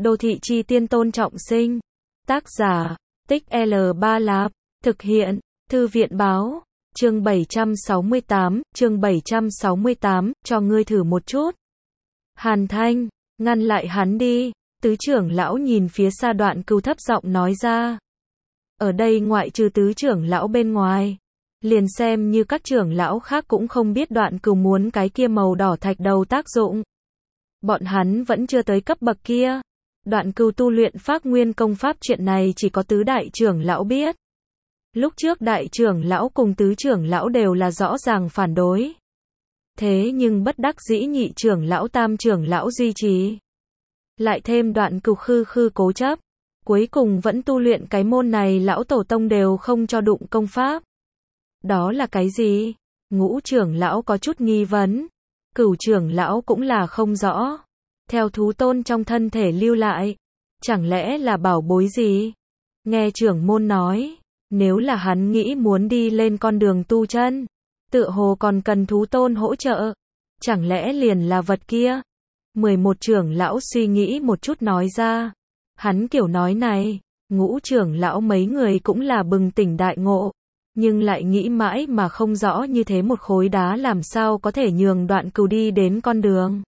Đô thị chi tiên Tôn Trọng Sinh. Tác giả, Tích L3 Lạp. Thực hiện, Thư viện Báo. Chương 768, cho ngươi thử một chút. Hàn Thanh, ngăn lại hắn đi. Tứ trưởng lão nhìn phía xa Đoạn Cừu thấp giọng nói ra. Ở đây ngoại trừ tứ trưởng lão bên ngoài, liền xem như các trưởng lão khác cũng không biết Đoạn Cừu muốn cái kia màu đỏ thạch đầu tác dụng. Bọn hắn vẫn chưa tới cấp bậc kia. Đoạn Cừu tu luyện Phác Nguyên công pháp chuyện này chỉ có tứ đại trưởng lão biết. Lúc trước đại trưởng lão cùng tứ trưởng lão đều là rõ ràng phản đối. Thế nhưng bất đắc dĩ nhị trưởng lão tam trưởng lão duy trì. Lại thêm Đoạn Cừu khư cố chấp. Cuối cùng vẫn tu luyện cái môn này lão tổ tông đều không cho đụng công pháp. Đó là cái gì? Ngũ trưởng lão có chút nghi vấn. Cửu trưởng lão cũng là không rõ. Theo thú tôn trong thân thể lưu lại. Chẳng lẽ là bảo bối gì? Nghe trưởng môn nói. Nếu là hắn nghĩ muốn đi lên con đường tu chân. Tựa hồ còn cần thú tôn hỗ trợ. Chẳng lẽ liền là vật kia? 11 trưởng lão suy nghĩ một chút nói ra. Hắn kiểu nói này. Ngũ trưởng lão mấy người cũng là bừng tỉnh đại ngộ. Nhưng lại nghĩ mãi mà không rõ như thế một khối đá làm sao có thể nhường Đoạn Cừu đi đến con đường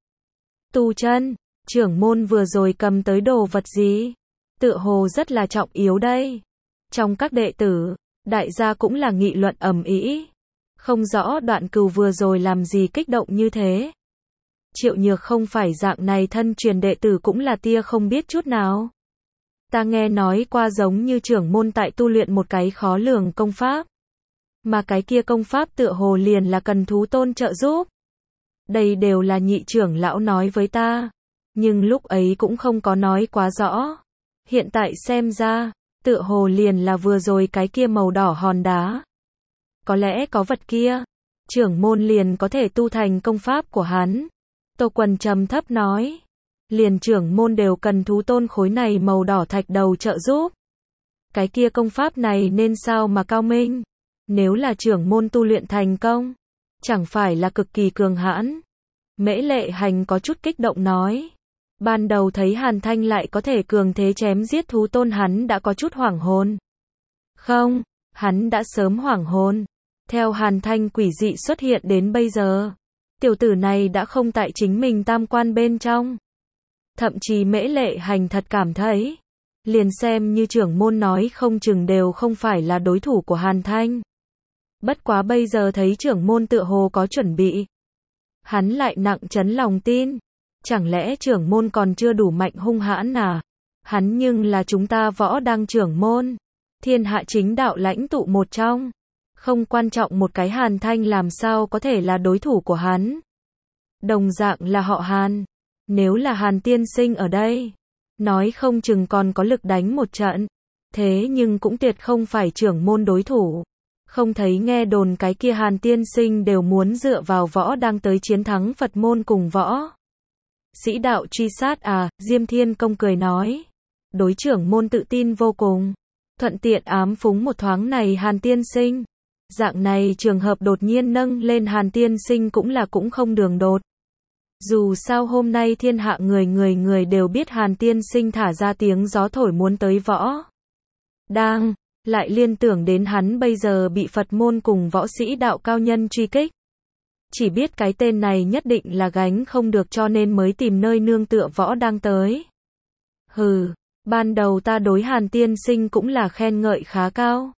tu chân. Trưởng môn vừa rồi cầm tới đồ vật gì? Tựa hồ rất là trọng yếu đây. Trong các đệ tử, đại gia cũng là nghị luận ầm ĩ. Không rõ Đoạn Cừu vừa rồi làm gì kích động như thế. Triệu Nhược không phải dạng này thân truyền đệ tử cũng là tia không biết chút nào. Ta nghe nói qua giống như trưởng môn tại tu luyện một cái khó lường công pháp. Mà cái kia công pháp tựa hồ liền là cần thú tôn trợ giúp. Đây đều là nhị trưởng lão nói với ta. Nhưng lúc ấy cũng không có nói quá rõ. Hiện tại xem ra, tựa hồ liền là vừa rồi cái kia màu đỏ hòn đá. Có lẽ có vật kia, trưởng môn liền có thể tu thành công pháp của hắn. Tô Quần trầm thấp nói. Liền trưởng môn đều cần thú tôn khối này màu đỏ thạch đầu trợ giúp. Cái kia công pháp này nên sao mà cao minh. Nếu là trưởng môn tu luyện thành công, chẳng phải là cực kỳ cường hãn. Mễ Lệ Hành có chút kích động nói. Ban đầu thấy Hàn Thanh lại có thể cường thế chém giết thú tôn hắn đã có chút hoảng hồn. Không, hắn đã sớm hoảng hồn. Theo Hàn Thanh quỷ dị xuất hiện đến bây giờ, tiểu tử này đã không tại chính mình tam quan bên trong. Thậm chí Mễ Lệ Hành thật cảm thấy, liền xem như trưởng môn nói không chừng đều không phải là đối thủ của Hàn Thanh. Bất quá bây giờ thấy trưởng môn tựa hồ có chuẩn bị. Hắn lại nặng chấn lòng tin. Chẳng lẽ trưởng môn còn chưa đủ mạnh hung hãn à? Hắn nhưng là chúng ta Võ Đăng trưởng môn. Thiên hạ chính đạo lãnh tụ một trong. Không quan trọng một cái Hàn Thanh làm sao có thể là đối thủ của hắn. Đồng dạng là họ Hàn. Nếu là Hàn tiên sinh ở đây, nói không chừng còn có lực đánh một trận. Thế nhưng cũng tuyệt không phải trưởng môn đối thủ. Không thấy nghe đồn cái kia Hàn tiên sinh đều muốn dựa vào Võ Đăng tới chiến thắng Phật môn cùng võ sĩ đạo truy sát à? Diêm Thiên Công cười nói. Đối trưởng môn tự tin vô cùng. Thuận tiện ám phúng một thoáng này Hàn tiên sinh. Dạng này trường hợp đột nhiên nâng lên Hàn tiên sinh cũng là cũng không đường đột. Dù sao hôm nay thiên hạ người đều biết Hàn tiên sinh thả ra tiếng gió thổi muốn tới Võ Đăng. Lại liên tưởng đến hắn bây giờ bị Phật môn cùng võ sĩ đạo cao nhân truy kích. Chỉ biết cái tên này nhất định là gánh không được cho nên mới tìm nơi nương tựa Võ Đăng tới. Hừ, ban đầu ta đối Hàn tiên sinh cũng là khen ngợi khá cao.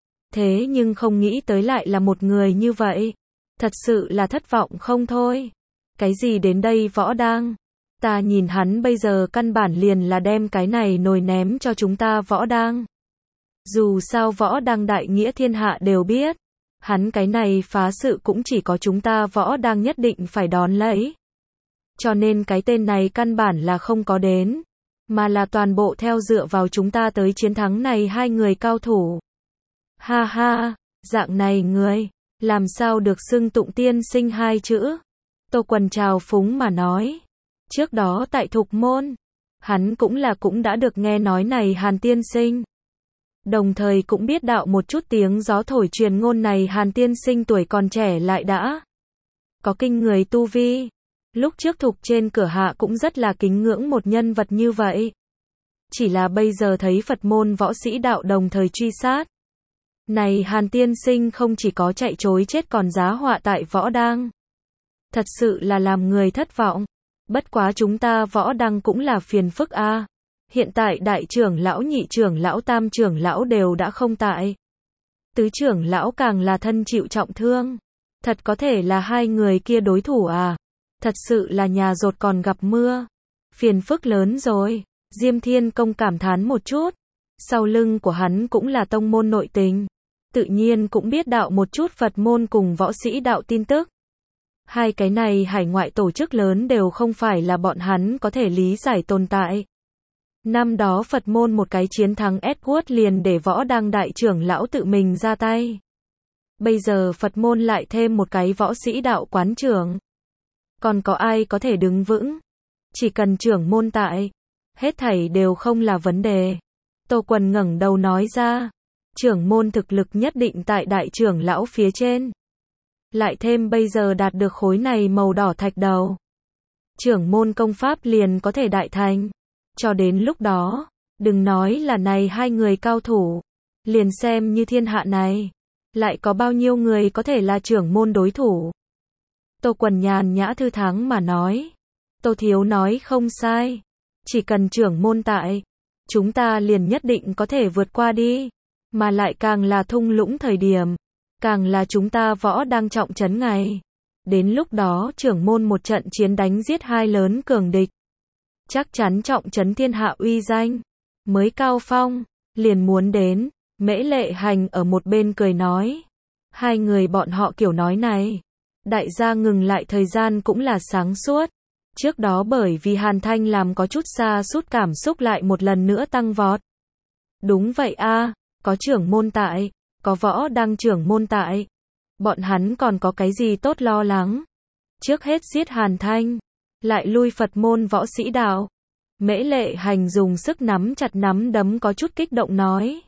Thế nhưng không nghĩ tới lại là một người như vậy. Thật sự là thất vọng không thôi. Cái gì đến đây Võ Đăng? Ta nhìn hắn bây giờ căn bản liền là đem cái này nồi ném cho chúng ta Võ Đăng. Dù sao Võ Đăng đại nghĩa thiên hạ đều biết. Hắn cái này phá sự cũng chỉ có chúng ta Võ Đăng nhất định phải đón lấy. Cho nên cái tên này căn bản là không có đến. Mà là toàn bộ theo dựa vào chúng ta tới chiến thắng này hai người cao thủ. Ha ha, dạng này người, làm sao được xưng Tụng tiên sinh hai chữ. Tô Quần trào phúng mà nói. Trước đó tại Thục Môn, hắn cũng đã được nghe nói này Hàn tiên sinh. Đồng thời cũng biết đạo một chút tiếng gió thổi truyền ngôn này Hàn tiên sinh tuổi còn trẻ lại đã có kinh người tu vi. Lúc trước Thục trên cửa hạ cũng rất là kính ngưỡng một nhân vật như vậy. chỉ là bây giờ thấy Phật môn võ sĩ đạo đồng thời truy sát. Này Hàn tiên sinh không chỉ có chạy trối chết còn giá họa tại võ đang. Thật sự là làm người thất vọng. Bất quá chúng ta võ đăng cũng là phiền phức a. Hiện tại đại trưởng lão, nhị trưởng lão, tam trưởng lão đều đã không tại. Tứ trưởng lão càng là thân chịu trọng thương. Thật có thể là hai người kia đối thủ à? Thật sự là nhà dột còn gặp mưa. Phiền phức lớn rồi. Diêm Thiên Công cảm thán một chút. Sau lưng của hắn cũng là tông môn nội tình. Tự nhiên cũng biết đạo một chút Phật môn cùng võ sĩ đạo tin tức. Hai cái này hải ngoại tổ chức lớn đều không phải là bọn hắn có thể lý giải tồn tại. Năm đó Phật môn một cái chiến thắng Edward liền để võ đăng đại trưởng lão tự mình ra tay. Bây giờ Phật môn lại thêm một cái võ sĩ đạo quán trưởng. Còn có ai có thể đứng vững? Chỉ cần trưởng môn tại, hết thảy đều không là vấn đề. Tô Quần ngẩng đầu nói ra, trưởng môn thực lực nhất định tại đại trưởng lão phía trên. Lại thêm bây giờ đạt được khối này màu đỏ thạch đầu. Trưởng môn công pháp liền có thể đại thành. Cho đến lúc đó, đừng nói là này hai người cao thủ. Liền xem như thiên hạ này. Lại có bao nhiêu người có thể là trưởng môn đối thủ. Tô Quần nhàn nhã thư thắng mà nói. Tô Thiếu nói không sai. Chỉ cần trưởng môn tại, chúng ta liền nhất định có thể vượt qua đi. Mà lại càng là thung lũng thời điểm, càng là chúng ta võ đang trọng trấn ngày. Đến lúc đó trưởng môn một trận chiến đánh giết hai lớn cường địch. Chắc chắn trọng trấn thiên hạ uy danh. Mới cao phong, liền muốn đến. Mễ Lệ Hành ở một bên cười nói. Hai người bọn họ kiểu nói này. Đại gia ngừng lại thời gian cũng là sáng suốt. Trước đó bởi vì Hàn Thanh làm có chút sa sút cảm xúc lại một lần nữa tăng vọt. Đúng vậy a, có trưởng môn tại, có võ đăng trưởng môn tại. Bọn hắn còn có cái gì tốt lo lắng. Trước hết giết Hàn Thanh, lại lui Phật môn võ sĩ đạo. Mễ Lệ Hành dùng sức nắm chặt nắm đấm có chút kích động nói.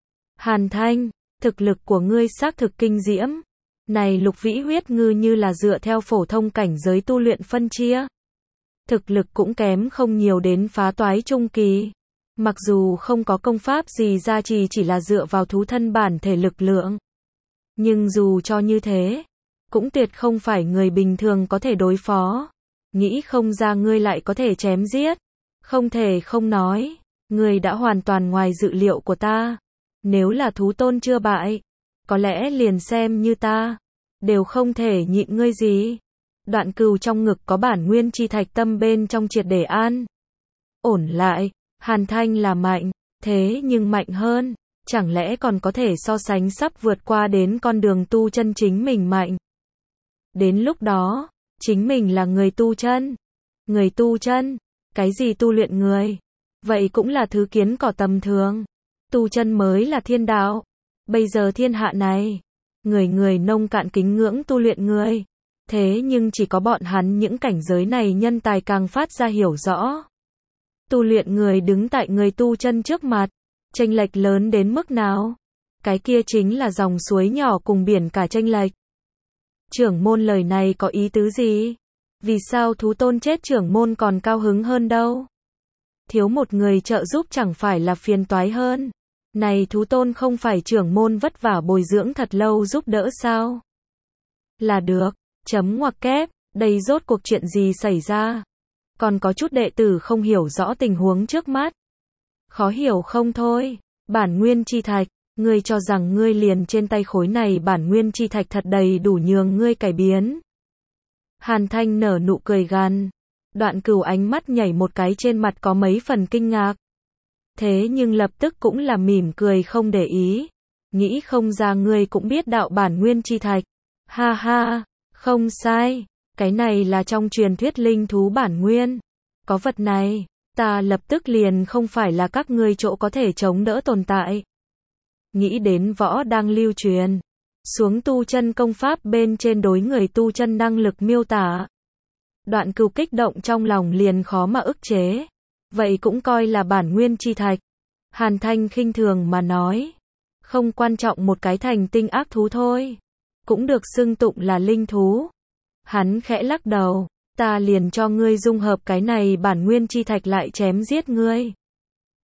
Hàn Thanh, thực lực của ngươi xác thực kinh diễm. Này Lục Vĩ huyết ngư như là dựa theo phổ thông cảnh giới tu luyện phân chia. Thực lực cũng kém không nhiều đến phá toái trung kỳ. Mặc dù không có công pháp gì gia trì chỉ là dựa vào thú thân bản thể lực lượng. Nhưng dù cho như thế, cũng tuyệt không phải người bình thường có thể đối phó. Nghĩ không ra ngươi lại có thể chém giết. Không thể không nói, ngươi đã hoàn toàn ngoài dự liệu của ta. Nếu là thú tôn chưa bại, có lẽ liền xem như ta, đều không thể nhịn ngươi gì. Đoạn Cừu trong ngực có bản nguyên chi thạch tâm bên trong triệt để an. Ổn lại, Hàn Thanh là mạnh, thế nhưng mạnh hơn, chẳng lẽ còn có thể so sánh sắp vượt qua đến con đường tu chân chính mình mạnh. Đến lúc đó, chính mình là người tu chân. Người tu chân, cái gì tu luyện người? Vậy cũng là thứ kiến cỏ tầm thường. Tu chân mới là thiên đạo. Bây giờ thiên hạ này, người người nông cạn kính ngưỡng tu luyện người. Thế nhưng chỉ có bọn hắn những cảnh giới này nhân tài càng phát ra hiểu rõ. Tu luyện người đứng tại người tu chân trước mặt, chênh lệch lớn đến mức nào? Cái kia chính là dòng suối nhỏ cùng biển cả chênh lệch. Trưởng môn lời này có ý tứ gì? Vì sao thú tôn chết trưởng môn còn cao hứng hơn đâu? Thiếu một người trợ giúp chẳng phải là phiền toái hơn? Này thú tôn không phải trưởng môn vất vả bồi dưỡng thật lâu giúp đỡ sao? Là được. Chấm ngoặc kép, đây rốt cuộc chuyện gì xảy ra? Còn có chút đệ tử không hiểu rõ tình huống trước mắt. Khó hiểu không thôi. Bản nguyên chi thạch, ngươi cho rằng ngươi liền trên tay khối này bản nguyên chi thạch thật đầy đủ nhường ngươi cải biến. Hàn Thanh nở nụ cười gằn. Đoạn Cừu ánh mắt nhảy một cái trên mặt có mấy phần kinh ngạc. Thế nhưng lập tức cũng là mỉm cười không để ý. Nghĩ không ra ngươi cũng biết đạo bản nguyên chi thạch. Ha ha. Không sai, cái này là trong truyền thuyết linh thú bản nguyên. Có vật này, ta lập tức liền không phải là các ngươi chỗ có thể chống đỡ tồn tại. Nghĩ đến võ đang lưu truyền, xuống tu chân công pháp bên trên đối người tu chân năng lực miêu tả. Đoạn Cừu kích động trong lòng liền khó mà ức chế. Vậy cũng coi là bản nguyên chi thạch. Hàn Thanh khinh thường mà nói. Không quan trọng một cái thành tinh ác thú thôi. Cũng được xưng tụng là linh thú. Hắn khẽ lắc đầu, ta liền cho ngươi dung hợp cái này bản nguyên chi thạch lại chém giết ngươi.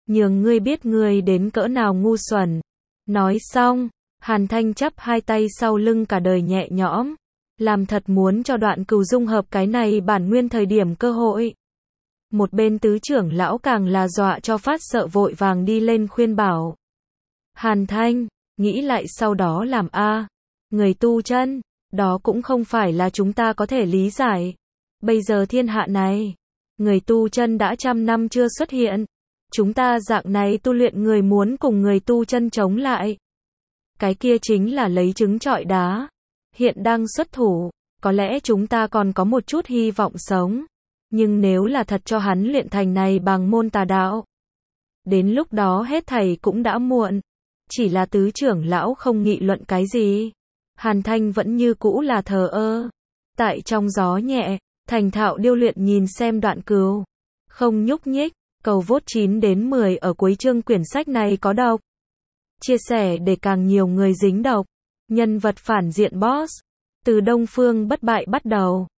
nhường ngươi biết ngươi đến cỡ nào ngu xuẩn. Nói xong, Hàn Thanh chắp hai tay sau lưng cả đời nhẹ nhõm, làm thật muốn cho Đoạn Cừu dung hợp cái này bản nguyên thời điểm cơ hội. Một bên tứ trưởng lão càng là dọa cho phát sợ vội vàng đi lên khuyên bảo. Hàn Thanh, nghĩ lại sau đó làm a, người tu chân, đó cũng không phải là chúng ta có thể lý giải. Bây giờ thiên hạ này, người tu chân đã 100 năm chưa xuất hiện. Chúng ta dạng này tu luyện người muốn cùng người tu chân chống lại. Cái kia chính là lấy trứng trọi đá. Hiện đang xuất thủ, có lẽ chúng ta còn có một chút hy vọng sống. Nhưng nếu là thật cho hắn luyện thành này bằng môn tà đạo, đến lúc đó hết thảy cũng đã muộn. Chỉ là tứ trưởng lão không nghị luận cái gì. Hàn Thanh vẫn như cũ là thờ ơ. Tại trong gió nhẹ, thành thạo điêu luyện nhìn xem Đoạn Cừu. Không nhúc nhích, cầu vote 9 đến 10 ở cuối chương quyển sách này có độc. Chia sẻ để càng nhiều người dính độc. Nhân vật phản diện boss. Từ Đông Phương bất bại bắt đầu.